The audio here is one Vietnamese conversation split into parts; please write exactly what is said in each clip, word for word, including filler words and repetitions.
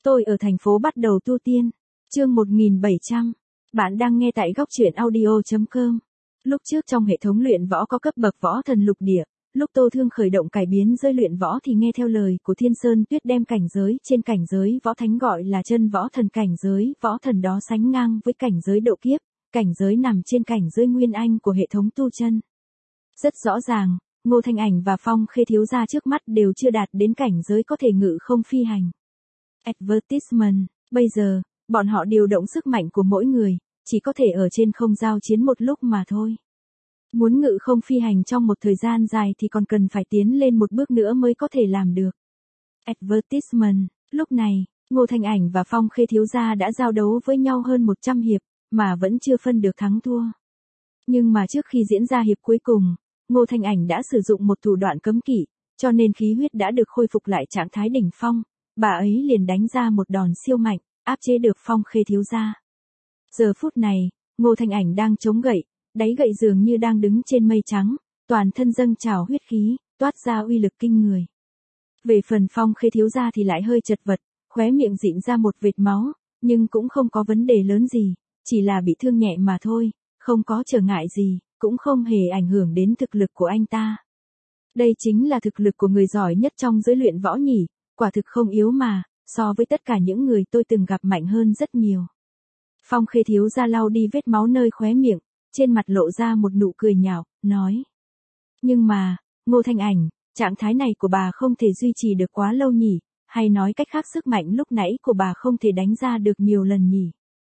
Tôi ở thành phố bắt đầu tu tiên. Chương một nghìn bảy trăm. Bạn đang nghe tại góc truyện audio chấm com. Lúc trước trong hệ thống luyện võ có cấp bậc võ thần lục địa, lúc Tô Thương khởi động cải biến giới luyện võ thì nghe theo lời của Thiên Sơn Tuyết đem cảnh giới trên cảnh giới võ thánh gọi là chân võ thần, cảnh giới võ thần đó sánh ngang với cảnh giới độ kiếp, cảnh giới nằm trên cảnh giới nguyên anh của hệ thống tu chân. Rất rõ ràng, Ngô Thanh Ảnh và Phong Khê thiếu gia trước mắt đều chưa đạt đến cảnh giới có thể ngự không phi hành. Advertisement, bây giờ, bọn họ điều động sức mạnh của mỗi người, chỉ có thể ở trên không giao chiến một lúc mà thôi. Muốn ngự không phi hành trong một thời gian dài thì còn cần phải tiến lên một bước nữa mới có thể làm được. Advertisement, lúc này, Ngô Thanh Ảnh và Phong Khê thiếu gia đã giao đấu với nhau hơn một trăm hiệp, mà vẫn chưa phân được thắng thua. Nhưng mà trước khi diễn ra hiệp cuối cùng, Ngô Thanh Ảnh đã sử dụng một thủ đoạn cấm kỵ, cho nên khí huyết đã được khôi phục lại trạng thái đỉnh phong, bà ấy liền đánh ra một đòn siêu mạnh, áp chế được Phong Khê thiếu gia. Giờ phút này, Ngô Thanh Ảnh đang chống gậy, đáy gậy dường như đang đứng trên mây trắng, toàn thân dâng trào huyết khí, toát ra uy lực kinh người. Về phần Phong Khê thiếu gia thì lại hơi chật vật, khóe miệng rịn ra một vệt máu, nhưng cũng không có vấn đề lớn gì, chỉ là bị thương nhẹ mà thôi, không có trở ngại gì, cũng không hề ảnh hưởng đến thực lực của anh ta. Đây chính là thực lực của người giỏi nhất trong giới luyện võ nhỉ, quả thực không yếu mà, so với tất cả những người tôi từng gặp mạnh hơn rất nhiều. Phong Khê thiếu gia lau đi vết máu nơi khóe miệng, trên mặt lộ ra một nụ cười nhạo, nói. Nhưng mà, Ngô Thanh Ảnh, trạng thái này của bà không thể duy trì được quá lâu nhỉ, hay nói cách khác sức mạnh lúc nãy của bà không thể đánh ra được nhiều lần nhỉ.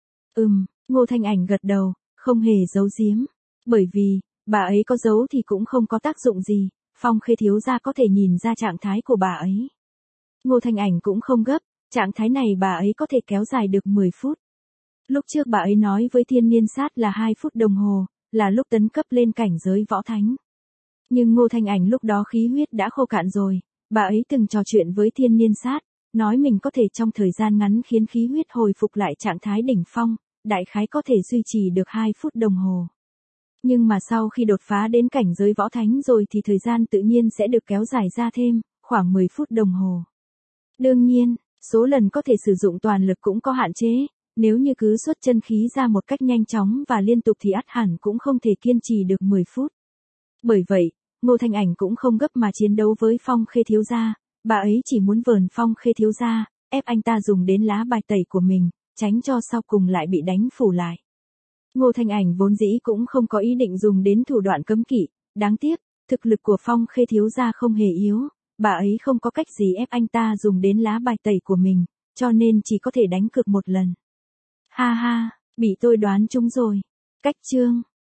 Ừm, Ngô Thanh Ảnh gật đầu, không hề giấu giếm. Bởi vì, bà ấy có giấu thì cũng không có tác dụng gì, Phong Khê thiếu gia có thể nhìn ra trạng thái của bà ấy. Ngô Thanh Ảnh cũng không gấp, trạng thái này bà ấy có thể kéo dài được mười phút. Lúc trước bà ấy nói với Thiên Niên Sát là hai phút đồng hồ, là lúc tấn cấp lên cảnh giới võ thánh. Nhưng Ngô Thanh Ảnh lúc đó khí huyết đã khô cạn rồi, bà ấy từng trò chuyện với Thiên Niên Sát, nói mình có thể trong thời gian ngắn khiến khí huyết hồi phục lại trạng thái đỉnh phong, đại khái có thể duy trì được hai phút đồng hồ. Nhưng mà sau khi đột phá đến cảnh giới võ thánh rồi thì thời gian tự nhiên sẽ được kéo dài ra thêm, khoảng mười phút đồng hồ. Đương nhiên, số lần có thể sử dụng toàn lực cũng có hạn chế, nếu như cứ xuất chân khí ra một cách nhanh chóng và liên tục thì ắt hẳn cũng không thể kiên trì được mười phút. Bởi vậy, Ngô Thanh Ảnh cũng không gấp mà chiến đấu với Phong Khê thiếu gia, bà ấy chỉ muốn vờn Phong Khê thiếu gia, ép anh ta dùng đến lá bài tẩy của mình, tránh cho sau cùng lại bị đánh phủ lại. Ngô Thanh Ảnh vốn dĩ cũng không có ý định dùng đến thủ đoạn cấm kỵ, đáng tiếc, thực lực của Phong Khê thiếu gia không hề yếu, bà ấy không có cách gì ép anh ta dùng đến lá bài tẩy của mình, cho nên chỉ có thể đánh cược một lần. Ha ha, bị tôi đoán trúng rồi. Cách chương.